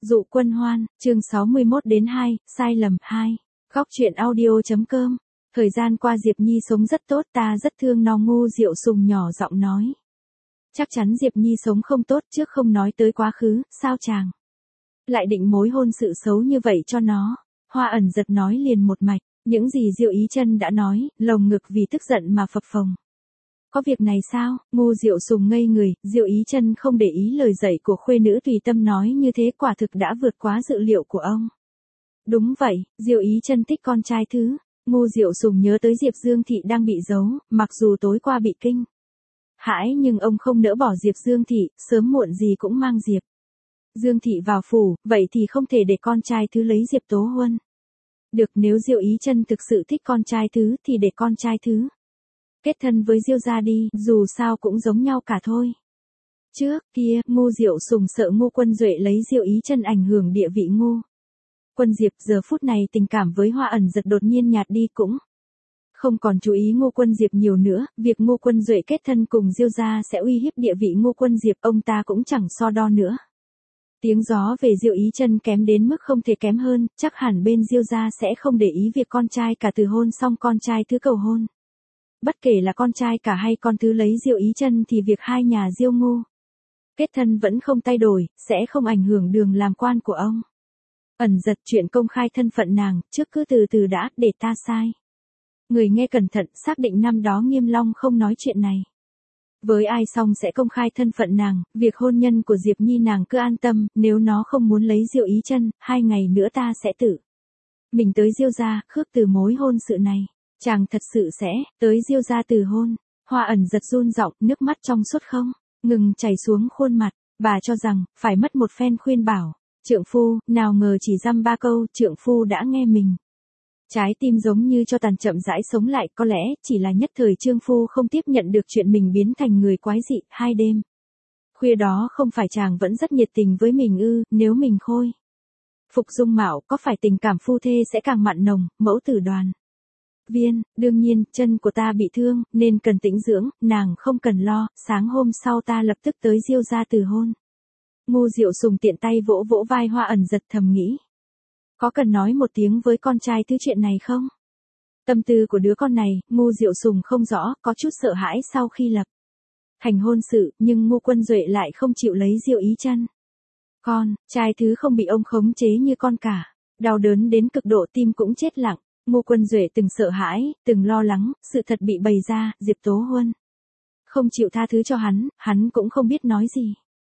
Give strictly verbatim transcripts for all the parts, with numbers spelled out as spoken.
Dụ Quân Hoan, chương sáu mươi mốt đến hai, sai lầm hai. Góc truyện audio.com. Thời gian qua Diệp Nhi sống rất tốt, ta rất thương nó. Ngô Diệu Sùng nhỏ giọng nói. Chắc chắn Diệp Nhi sống không tốt, trước không nói tới quá khứ, sao chàng lại định mối hôn sự xấu như vậy cho nó. Hoa Ẩn Giật nói liền một mạch, những gì Diệu Ý Chân đã nói, lồng ngực vì tức giận mà phập phồng. Có việc này sao? Ngô Diệu Sùng ngây người, Diệu Ý Chân không để ý lời dạy của khuê nữ tùy tâm nói như thế, quả thực đã vượt quá dự liệu của ông. Đúng vậy, Diệu Ý Chân thích con trai thứ. Ngô Diệu Sùng nhớ tới Diệp Dương Thị đang bị giấu, mặc dù tối qua bị kinh hãi nhưng ông không nỡ bỏ Diệp Dương Thị, sớm muộn gì cũng mang Diệp Dương Thị vào phủ, vậy thì không thể để con trai thứ lấy Diệp Tố Huân. Được, nếu Diệu Ý Chân thực sự thích con trai thứ thì để con trai thứ kết thân với Diêu gia đi, dù sao cũng giống nhau cả thôi. Trước kia, Ngô Diệu Sùng sợ Ngô Quân Duệ lấy Diệu Ý Chân ảnh hưởng địa vị Ngô Quân Diệp, giờ phút này tình cảm với Hoa Ẩn Giật đột nhiên nhạt đi, cũng không còn chú ý Ngô Quân Diệp nhiều nữa, việc Ngô Quân Duệ kết thân cùng Diêu gia sẽ uy hiếp địa vị Ngô Quân Diệp, ông ta cũng chẳng so đo nữa. Tiếng gió về Diệu Ý Chân kém đến mức không thể kém hơn, chắc hẳn bên Diêu gia sẽ không để ý việc con trai cả từ hôn xong con trai thứ cầu hôn. Bất kể là con trai cả hay con thứ lấy Diệu Ý Chân thì việc hai nhà Diêu Ngô kết thân vẫn không thay đổi, sẽ không ảnh hưởng đường làm quan của ông. Ẩn Giật, chuyện công khai thân phận nàng, trước cứ từ từ đã, để ta sai người nghe cẩn thận, xác định năm đó Nghiêm Long không nói chuyện này với ai xong sẽ công khai thân phận nàng, việc hôn nhân của Diệp Nhi nàng cứ an tâm, nếu nó không muốn lấy Diệu Ý Chân, hai ngày nữa ta sẽ tự mình tới Diêu gia, khước từ mối hôn sự này. Chàng thật sự sẽ tới Diêu gia từ hôn. Hoa Ẩn Giật run giọng, nước mắt trong suốt không ngừng chảy xuống khuôn mặt. Bà cho rằng phải mất một phen khuyên bảo trượng phu, nào ngờ chỉ dăm ba câu trượng phu đã nghe mình. Trái tim giống như cho tàn chậm rãi sống lại, có lẽ chỉ là nhất thời trượng phu không tiếp nhận được chuyện mình biến thành người quái dị. Hai đêm khuya đó không phải chàng vẫn rất nhiệt tình với mình ư? Nếu mình khôi phục dung mạo, có phải tình cảm phu thê sẽ càng mặn nồng? Mẫu tử Đoàn Viên, đương nhiên, chân của ta bị thương, nên cần tĩnh dưỡng, nàng không cần lo, sáng hôm sau ta lập tức tới Diêu gia từ hôn. Ngô Diệu Sùng tiện tay vỗ vỗ vai Hoa Ẩn Giật, thầm nghĩ. Có cần nói một tiếng với con trai thứ chuyện này không? Tâm tư của đứa con này, Ngô Diệu Sùng không rõ, có chút sợ hãi sau khi lập thành hôn sự, nhưng Ngô Quân Duệ lại không chịu lấy Diệu Ý Chân. Con trai thứ không bị ông khống chế như con cả, đau đớn đến cực độ, tim cũng chết lặng. Ngô Quân Duệ từng sợ hãi, từng lo lắng, sự thật bị bày ra, Diệp Tố Huân không chịu tha thứ cho hắn, hắn cũng không biết nói gì.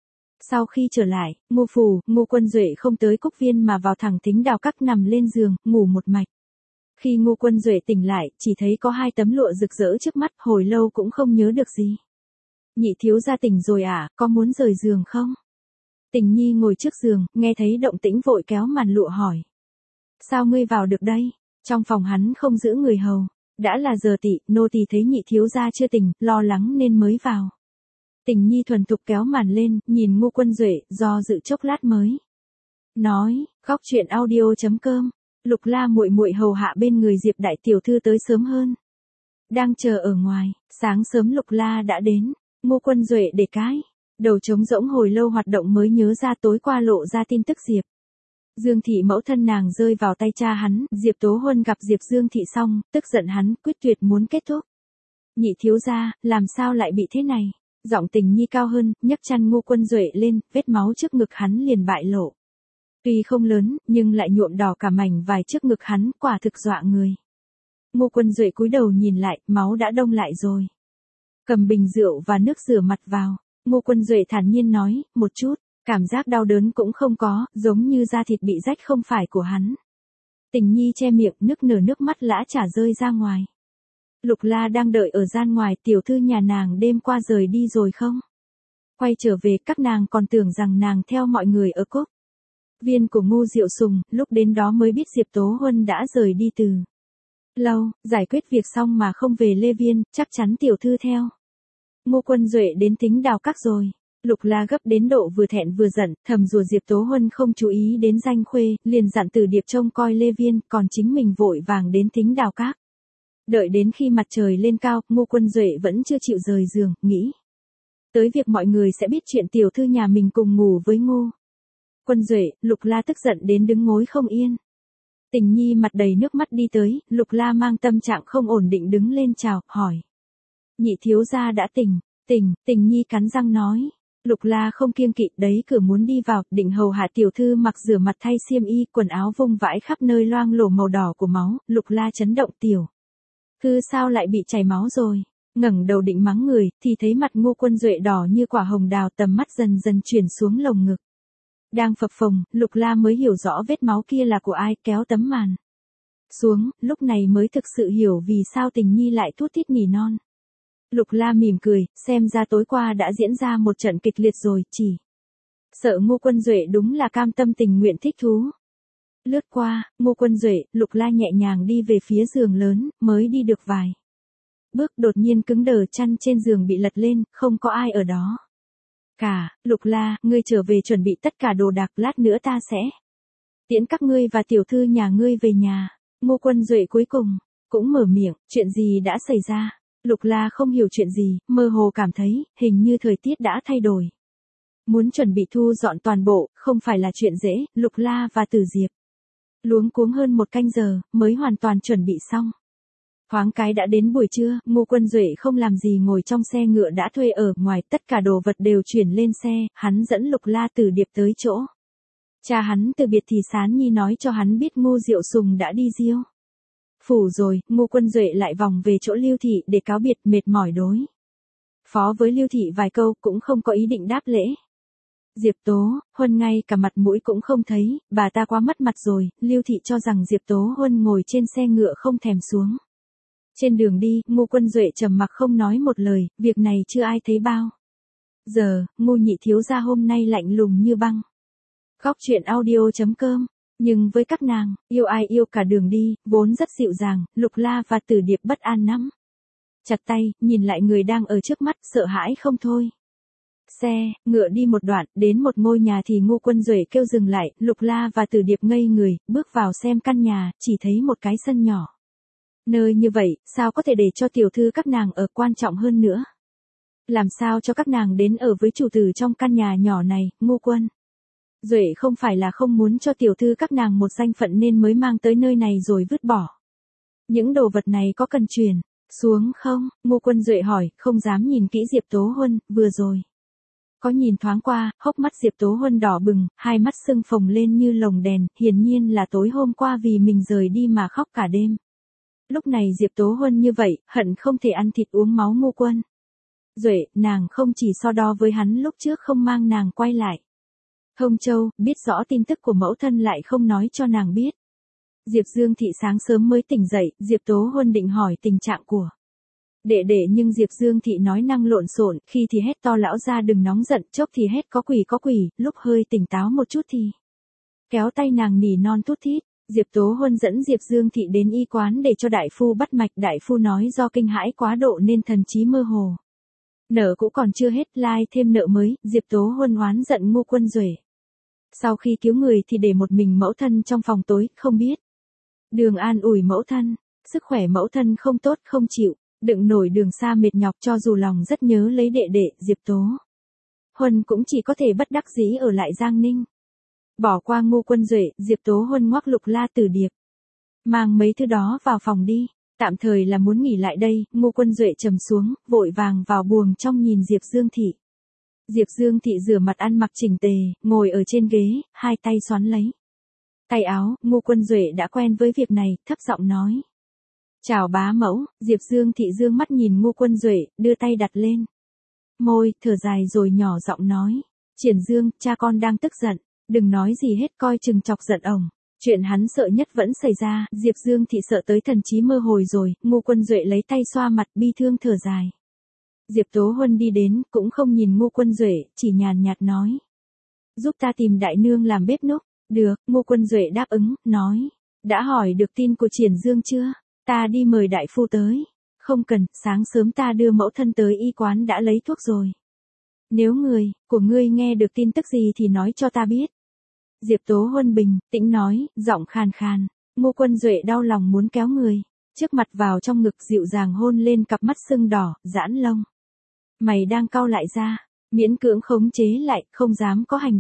Sau khi trở lại, Ngô phủ, Ngô Quân Duệ không tới Cúc Viên mà vào thẳng Thính Đào Các, nằm lên giường, ngủ một mạch. Khi Ngô Quân Duệ tỉnh lại, chỉ thấy có hai tấm lụa rực rỡ trước mắt, hồi lâu cũng không nhớ được gì. Nhị thiếu gia tỉnh rồi à, có muốn rời giường không? Tình Nhi ngồi trước giường, nghe thấy động tĩnh vội kéo màn lụa hỏi. Sao ngươi vào được đây? Trong phòng hắn không giữ người hầu, đã là giờ tỵ, nô tỳ thấy nhị thiếu gia chưa tỉnh, lo lắng nên mới vào. Tình Nhi thuần thục kéo màn lên, nhìn Ngô Quân Duệ, do dự chốc lát mới nói. Góc truyện audio.com. Lục La muội muội hầu hạ bên người Diệp đại tiểu thư tới sớm hơn, đang chờ ở ngoài. Sáng sớm Lục La đã đến. Ngô Quân Duệ để cái đầu trống rỗng hồi lâu hoạt động mới nhớ ra tối qua lộ ra tin tức Diệp Dương Thị mẫu thân nàng rơi vào tay cha hắn. Diệp Tố Huân gặp Diệp Dương Thị xong, tức giận hắn, quyết tuyệt muốn kết thúc. Nhị thiếu gia, làm sao lại bị thế này? Giọng Tình Nhi cao hơn, nhấc chăn Ngô Quân Duệ lên, vết máu trước ngực hắn liền bại lộ. Tuy không lớn, nhưng lại nhuộm đỏ cả mảnh vải trước ngực hắn, quả thực dọa người. Ngô Quân Duệ cúi đầu nhìn lại, máu đã đông lại rồi. Cầm bình rượu và nước rửa mặt vào, Ngô Quân Duệ thản nhiên nói, một chút cảm giác đau đớn cũng không có, giống như da thịt bị rách không phải của hắn. Tình Nhi che miệng, nước nở nước mắt lã chả rơi ra ngoài. Lục La đang đợi ở gian ngoài, tiểu thư nhà nàng đêm qua rời đi rồi không? Quay trở về, các nàng còn tưởng rằng nàng theo mọi người ở Cúc Viên của Ngô Diệu Sùng, lúc đến đó mới biết Diệp Tố Huân đã rời đi từ lâu, giải quyết việc xong mà không về Lê Viên, chắc chắn tiểu thư theo Ngô Quân Duệ đến Thính Đào Các rồi. Lục La gấp đến độ vừa thẹn vừa giận, thầm rủa Diệp Tố Huân không chú ý đến danh khuê, liền dặn Từ Điệp trông coi Lê Viên, còn chính mình vội vàng đến Thính Đào Các. Đợi đến khi mặt trời lên cao, Ngô Quân Duệ vẫn chưa chịu rời giường, nghĩ tới việc mọi người sẽ biết chuyện tiểu thư nhà mình cùng ngủ với Ngô Quân Duệ, Lục La tức giận đến đứng ngồi không yên. Tình Nhi mặt đầy nước mắt đi tới, Lục La mang tâm trạng không ổn định đứng lên chào, hỏi. Nhị thiếu gia đã tỉnh, tỉnh, Tình Nhi cắn răng nói. Lục La không kiêng kỵ đấy cửa muốn đi vào, định hầu hạ tiểu thư mặc rửa mặt thay xiêm y, quần áo vung vãi khắp nơi loang lổ màu đỏ của máu, Lục La chấn động tiểu. Thư sao lại bị chảy máu rồi? Ngẩng đầu định mắng người, thì thấy mặt Ngô Quân Duệ đỏ như quả hồng đào, tầm mắt dần dần chuyển xuống lồng ngực. Đang phập phồng, Lục La mới hiểu rõ vết máu kia là của ai, kéo tấm màn xuống, lúc này mới thực sự hiểu vì sao Tình Nhi lại thút thít nỉ non. Lục La mỉm cười, xem ra tối qua đã diễn ra một trận kịch liệt rồi, chỉ sợ Ngô Quân Duệ đúng là cam tâm tình nguyện thích thú. Lướt qua, Ngô Quân Duệ, Lục La nhẹ nhàng đi về phía giường lớn, mới đi được vài bước đột nhiên cứng đờ, chăn trên giường bị lật lên, không có ai ở đó. Cả, Lục La, ngươi trở về chuẩn bị tất cả đồ đạc, lát nữa ta sẽ tiễn các ngươi và tiểu thư nhà ngươi về nhà. Ngô Quân Duệ cuối cùng cũng mở miệng, chuyện gì đã xảy ra? Lục La không hiểu chuyện gì, mơ hồ cảm thấy, hình như thời tiết đã thay đổi. Muốn chuẩn bị thu dọn toàn bộ, không phải là chuyện dễ, Lục La và Tử Diệp luống cuống hơn một canh giờ, mới hoàn toàn chuẩn bị xong. Thoáng cái đã đến buổi trưa, Ngô Quân Duệ không làm gì ngồi trong xe ngựa đã thuê ở ngoài, tất cả đồ vật đều chuyển lên xe, hắn dẫn Lục La Tử Điệp tới chỗ. Cha hắn từ biệt thì Sán Nhi nói cho hắn biết Ngô Diệu Sùng đã đi Diêu phủ rồi, Ngô Quân Duệ lại vòng về chỗ Lưu Thị để cáo biệt, mệt mỏi đối phó với Lưu Thị vài câu, cũng không có ý định đáp lễ. Diệp Tố Huân ngay cả mặt mũi cũng không thấy, bà ta quá mất mặt rồi, Lưu Thị cho rằng Diệp Tố Huân ngồi trên xe ngựa không thèm xuống. Trên đường đi, Ngô Quân Duệ trầm mặc không nói một lời, việc này chưa ai thấy bao giờ, Ngô nhị thiếu gia hôm nay lạnh lùng như băng. Góc truyện audio chấm com. Nhưng với các nàng, yêu ai yêu cả đường đi, vốn rất dịu dàng, Lục La và Tử Điệp bất an nắm chặt tay, nhìn lại người đang ở trước mắt, sợ hãi không thôi. Xe, ngựa đi một đoạn, đến một ngôi nhà thì Ngô Quân Duệ kêu dừng lại, Lục La và Tử Điệp ngây người, bước vào xem căn nhà, chỉ thấy một cái sân nhỏ. Nơi như vậy, sao có thể để cho tiểu thư các nàng ở, quan trọng hơn nữa? Làm sao cho các nàng đến ở với chủ tử trong căn nhà nhỏ này, Ngô Quân Duệ không phải là không muốn cho tiểu thư các nàng một danh phận nên mới mang tới nơi này rồi vứt bỏ. Những đồ vật này có cần chuyển xuống không? Ngô Quân Duệ hỏi, không dám nhìn kỹ Diệp Tố Huân, vừa rồi có nhìn thoáng qua, hốc mắt Diệp Tố Huân đỏ bừng, hai mắt sưng phồng lên như lồng đèn, hiển nhiên là tối hôm qua vì mình rời đi mà khóc cả đêm. Lúc này Diệp Tố Huân như vậy, hận không thể ăn thịt uống máu Ngô Quân Duệ, nàng không chỉ so đo với hắn lúc trước không mang nàng quay lại Thông Châu, biết rõ tin tức của mẫu thân lại không nói cho nàng biết. Diệp Dương Thị sáng sớm mới tỉnh dậy, Diệp Tố Huân định hỏi tình trạng của đệ đệ nhưng Diệp Dương Thị nói năng lộn xộn, khi thì hét to lão ra đừng nóng giận, chốc thì hét có quỷ có quỷ, lúc hơi tỉnh táo một chút thì kéo tay nàng nỉ non thút thít. Diệp Tố Huân dẫn Diệp Dương Thị đến y quán để cho đại phu bắt mạch, đại phu nói do kinh hãi quá độ nên thần trí mơ hồ. Nợ cũ còn chưa hết, lai thêm nợ mới, Diệp Tố Huân oán giận Ngô Quân Duệ. Sau khi cứu người thì để một mình mẫu thân trong phòng tối, không biết đường an ủi mẫu thân, sức khỏe mẫu thân không tốt không chịu, đựng nổi đường xa mệt nhọc cho dù lòng rất nhớ lấy đệ đệ, Diệp Tố Huân cũng chỉ có thể bất đắc dĩ ở lại Giang Ninh. Bỏ qua Ngô Quân Duệ, Diệp Tố Huân ngoắc Lục La Tử Điệp. Mang mấy thứ đó vào phòng đi, tạm thời là muốn nghỉ lại đây, Ngô Quân Duệ trầm xuống, vội vàng vào buồng trong nhìn Diệp Dương Thị. Diệp Dương Thị rửa mặt ăn mặc chỉnh tề, ngồi ở trên ghế, hai tay xoắn lấy tay áo, Ngô Quân Duệ đã quen với việc này, thấp giọng nói. Chào bá mẫu, Diệp Dương Thị dương mắt nhìn Ngô Quân Duệ, đưa tay đặt lên môi, thở dài rồi nhỏ giọng nói. Triển Dương, cha con đang tức giận, đừng nói gì hết, coi chừng chọc giận ổng. Chuyện hắn sợ nhất vẫn xảy ra, Diệp Dương Thị sợ tới thần trí mơ hồi rồi, Ngô Quân Duệ lấy tay xoa mặt bi thương thở dài. Diệp Tố Huân đi đến, cũng không nhìn Ngô Quân Duệ, chỉ nhàn nhạt nói. Giúp ta tìm đại nương làm bếp núc. Được, Ngô Quân Duệ đáp ứng, nói. Đã hỏi được tin của Triển Dương chưa? Ta đi mời đại phu tới. Không cần, sáng sớm ta đưa mẫu thân tới y quán đã lấy thuốc rồi. Nếu người của ngươi nghe được tin tức gì thì nói cho ta biết. Diệp Tố Huân bình tĩnh nói, giọng khàn khàn. Ngô Quân Duệ đau lòng muốn kéo người trước mặt vào trong ngực, dịu dàng hôn lên cặp mắt sưng đỏ, giãn lông mày đang cau lại ra, miễn cưỡng khống chế lại, không dám có hành động.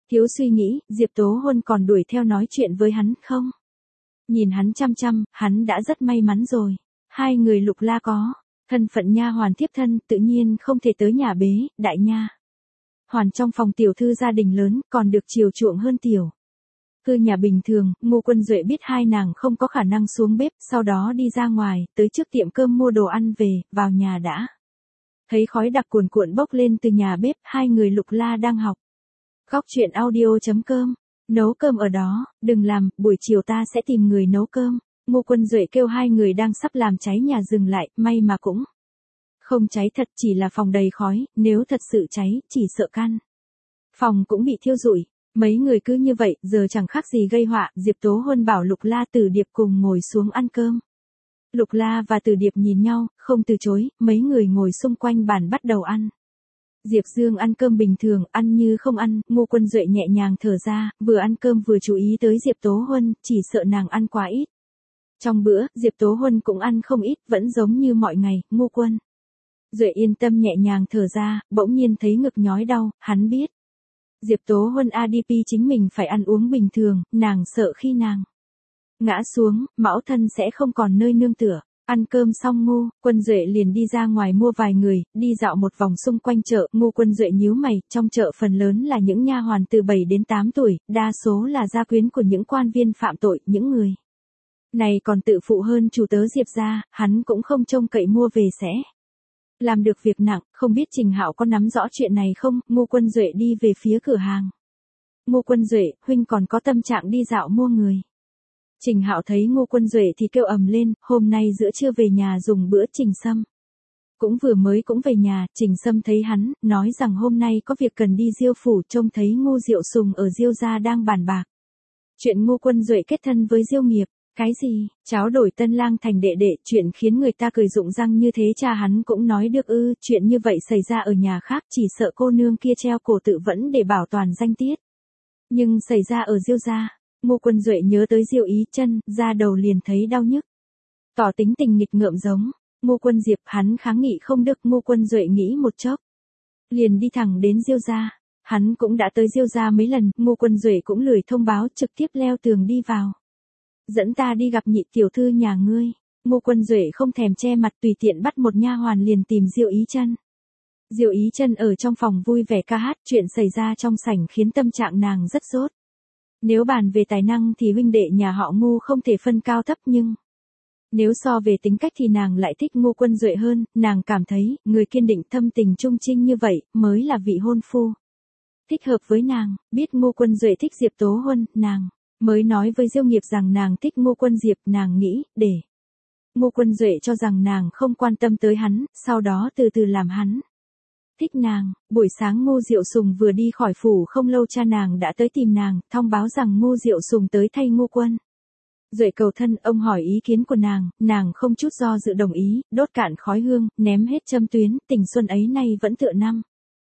Thiếu suy nghĩ, Diệp Tố Huân còn đuổi theo nói chuyện với hắn không? Nhìn hắn chăm chăm, hắn đã rất may mắn rồi. Hai người Lục La có thân phận nha hoàn thiếp thân, tự nhiên không thể tới nhà bế, đại nha hoàn trong phòng tiểu thư gia đình lớn, còn được chiều chuộng hơn tiểu thư nhà bình thường. Ngô Quân Duệ biết hai nàng không có khả năng xuống bếp, sau đó đi ra ngoài, tới trước tiệm cơm mua đồ ăn về, vào nhà đã thấy khói đặc cuồn cuộn bốc lên từ nhà bếp. Hai người Lục La đang học Góc chuyện audio.com. Nấu cơm ở đó, đừng làm, buổi chiều ta sẽ tìm người nấu cơm. Ngô Quân Duệ kêu hai người đang sắp làm cháy nhà dừng lại, may mà cũng không cháy thật, chỉ là phòng đầy khói, nếu thật sự cháy, chỉ sợ căn phòng cũng bị thiêu rụi. Mấy người cứ như vậy, giờ chẳng khác gì gây họa. Diệp Tố Huân bảo Lục La Từ Điệp cùng ngồi xuống ăn cơm. Lục La và Từ Điệp nhìn nhau, không từ chối, mấy người ngồi xung quanh bàn bắt đầu ăn. Diệp Dương ăn cơm bình thường, ăn như không ăn. Ngô Quân Duệ nhẹ nhàng thở ra, vừa ăn cơm vừa chú ý tới Diệp Tố Huân, chỉ sợ nàng ăn quá ít. Trong bữa, Diệp Tố Huân cũng ăn không ít, vẫn giống như mọi ngày. Ngô Quân Duệ yên tâm nhẹ nhàng thở ra, bỗng nhiên thấy ngực nhói đau, hắn biết Diệp Tố Huân a đê pê chính mình phải ăn uống bình thường, nàng sợ khi nàng ngã xuống, mão thân sẽ không còn nơi nương tựa. Ăn cơm xong Ngô Quân Duệ liền đi ra ngoài mua vài người, đi dạo một vòng xung quanh chợ. Ngô Quân Duệ nhíu mày, trong chợ phần lớn là những nha hoàn từ bảy đến tám tuổi, đa số là gia quyến của những quan viên phạm tội, những người này còn tự phụ hơn chủ tớ Diệp gia, hắn cũng không trông cậy mua về sẽ làm được việc nặng. Không biết Trình Hạo có nắm rõ chuyện này không? Ngô Quân Duệ đi về phía cửa hàng. Ngô Quân Duệ, huynh còn có tâm trạng đi dạo mua người. Trình Hạo thấy Ngô Quân Duệ thì kêu ầm lên, hôm nay giữa trưa về nhà dùng bữa. Trình Sâm cũng vừa mới cũng về nhà. Trình Sâm thấy hắn, nói rằng hôm nay có việc cần đi Diêu phủ, trông thấy Ngô Diệu Sùng ở Diêu gia đang bàn bạc chuyện Ngô Quân Duệ kết thân với Diêu Nghiệp. Cái gì? Cháu đổi tân lang thành đệ đệ, chuyện khiến người ta cười rụng răng như thế cha hắn cũng nói được ư? Chuyện như vậy xảy ra ở nhà khác, chỉ sợ cô nương kia treo cổ tự vẫn để bảo toàn danh tiết. Nhưng xảy ra ở Diêu gia. Ngô Quân Duệ nhớ tới Diêu Ý Chân, da đầu liền thấy đau nhức. Tỏ tính tình nghịch ngợm giống Ngô Quân Diệp, hắn kháng nghị không được. Ngô Quân Duệ nghĩ một chốc, liền đi thẳng đến Diêu gia. Hắn cũng đã tới Diêu gia mấy lần, Ngô Quân Duệ cũng lười thông báo, trực tiếp leo tường đi vào. Dẫn ta đi gặp nhị tiểu thư nhà ngươi. Ngô Quân Duệ không thèm che mặt, tùy tiện bắt một nha hoàn liền tìm Diêu Ý Chân. Diêu Ý Chân ở trong phòng vui vẻ ca hát, chuyện xảy ra trong sảnh khiến tâm trạng nàng rất dốt. Nếu bàn về tài năng thì huynh đệ nhà họ Ngô không thể phân cao thấp, nhưng nếu so về tính cách thì nàng lại thích Ngô Quân Duệ hơn. Nàng cảm thấy, người kiên định thâm tình trung trinh như vậy, mới là vị hôn phu thích hợp với nàng. Biết Ngô Quân Duệ thích Diệp Tố Huân, nàng mới nói với Diêu Nghiệp rằng nàng thích Ngô Quân Diệp. Nàng nghĩ, để Ngô Quân Duệ cho rằng nàng không quan tâm tới hắn, sau đó từ từ làm hắn thích nàng. Buổi sáng Ngô Diệu Sùng vừa đi khỏi phủ không lâu, cha nàng đã tới tìm nàng, thông báo rằng Ngô Diệu Sùng tới thay Ngô Quân Duệ cầu thân. Ông hỏi ý kiến của nàng, nàng không chút do dự đồng ý, đốt cạn khói hương, ném hết châm tuyến. Tình xuân ấy nay vẫn tựa năm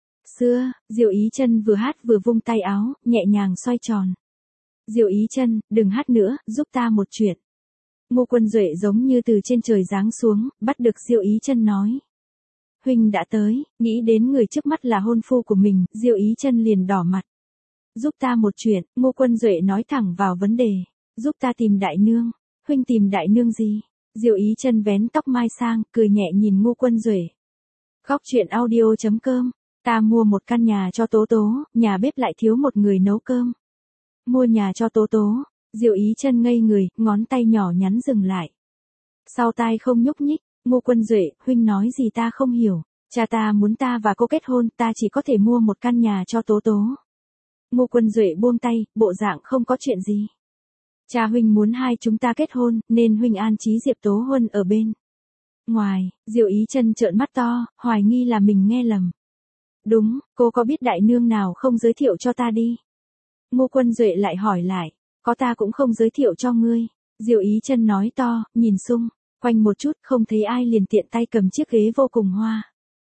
xưa. Diêu Ý Chân vừa hát vừa vung tay áo, nhẹ nhàng xoay tròn. Diêu Ý Chân, đừng hát nữa, giúp ta một chuyện. Ngô Quân Duệ giống như từ trên trời giáng xuống, bắt được Diêu Ý Chân nói. Huynh đã tới. Nghĩ đến người trước mắt là hôn phu của mình, Diêu Ý Chân liền đỏ mặt. Giúp ta một chuyện. Ngô Quân Duệ nói thẳng vào vấn đề. Giúp ta tìm đại nương. Huynh tìm đại nương gì? Diêu Ý Chân vén tóc mai sang, cười nhẹ nhìn Ngô Quân Duệ. Góc chuyện audio.com. Ta mua một căn nhà cho Tố Tố, nhà bếp lại thiếu một người nấu cơm. Mua nhà cho Tố Tố. Diêu Ý Chân ngây người, ngón tay nhỏ nhắn dừng lại. Sau tai không nhúc nhích. Ngô Quân Duệ, huynh nói gì ta không hiểu. Cha ta muốn ta và cô kết hôn, ta chỉ có thể mua một căn nhà cho Tố Tố. Ngô Quân Duệ buông tay, bộ dạng không có chuyện gì. Cha huynh muốn hai chúng ta kết hôn, nên huynh an trí Diệp Tố Huân ở bên ngoài. Diêu Ý Chân trợn mắt to, hoài nghi là mình nghe lầm. Đúng, cô có biết đại nương nào không giới thiệu cho ta đi? Ngô Quân Duệ lại hỏi lại. Có, ta cũng không giới thiệu cho ngươi. Diêu Ý Chân nói to, nhìn xung quanh một chút, không thấy ai liền tiện tay cầm chiếc ghế vô cùng hoa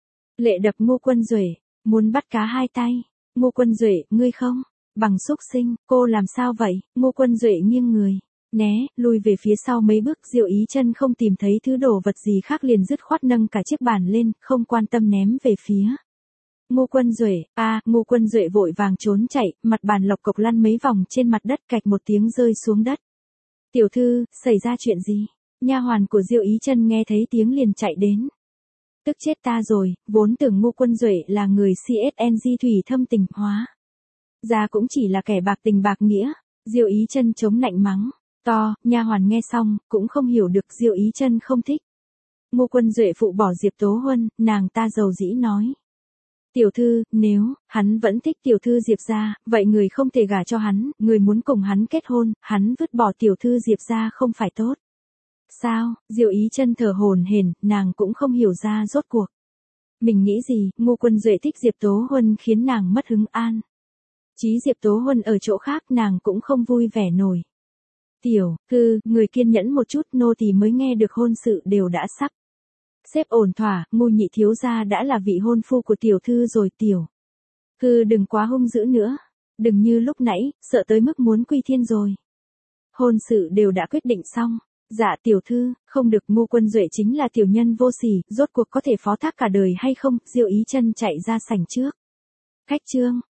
lệ đập Ngô Quân Duệ, muốn bắt cá hai tay. Ngô Quân Duệ, ngươi không bằng xúc sinh, cô làm sao vậy? Ngô Quân Duệ nghiêng người, né, lùi về phía sau mấy bước. Diêu Ý Chân không tìm thấy thứ đồ vật gì khác liền dứt khoát nâng cả chiếc bàn lên, không quan tâm ném về phía Ngô Quân Duệ, a, Ngô Quân Duệ vội vàng trốn chạy, mặt bàn lộc cộc lăn mấy vòng trên mặt đất, cạch một tiếng rơi xuống đất. Tiểu thư, xảy ra chuyện gì? Nha hoàn của Diêu Ý Chân nghe thấy tiếng liền chạy đến. Tức chết ta rồi, vốn tưởng Ngô Quân Duệ là người xê ét en giê thủy thâm tình, hóa ra cũng chỉ là kẻ bạc tình bạc nghĩa. Diêu Ý Chân chống nạnh mắng to, nha hoàn nghe xong, cũng không hiểu được Diêu Ý Chân không thích Ngô Quân Duệ phụ bỏ Diệp Tố Huân, nàng ta dầu dĩ nói. Tiểu thư, nếu, hắn vẫn thích tiểu thư Diệp gia, vậy người không thể gả cho hắn, người muốn cùng hắn kết hôn, hắn vứt bỏ tiểu thư Diệp gia không phải tốt. Sao, Diêu Ý Chân thở hổn hển, nàng cũng không hiểu ra rốt cuộc. Mình nghĩ gì, Ngô Quân Duệ thích Diệp Tố Huân khiến nàng mất hứng an. Chí Diệp Tố Huân ở chỗ khác nàng cũng không vui vẻ nổi. Tiểu thư, người kiên nhẫn một chút, nô tỳ mới nghe được hôn sự đều đã sắp xếp ổn thỏa, Ngô nhị thiếu gia đã là vị hôn phu của tiểu thư rồi. Tiểu thư đừng quá hung dữ nữa, đừng như lúc nãy, sợ tới mức muốn quy thiên rồi. Hôn sự đều đã quyết định xong. Dạ tiểu thư, không được, Ngô Quân Duệ chính là tiểu nhân vô sỉ, rốt cuộc có thể phó thác cả đời hay không? Diêu Ý Chân chạy ra sảnh trước. Khách trương,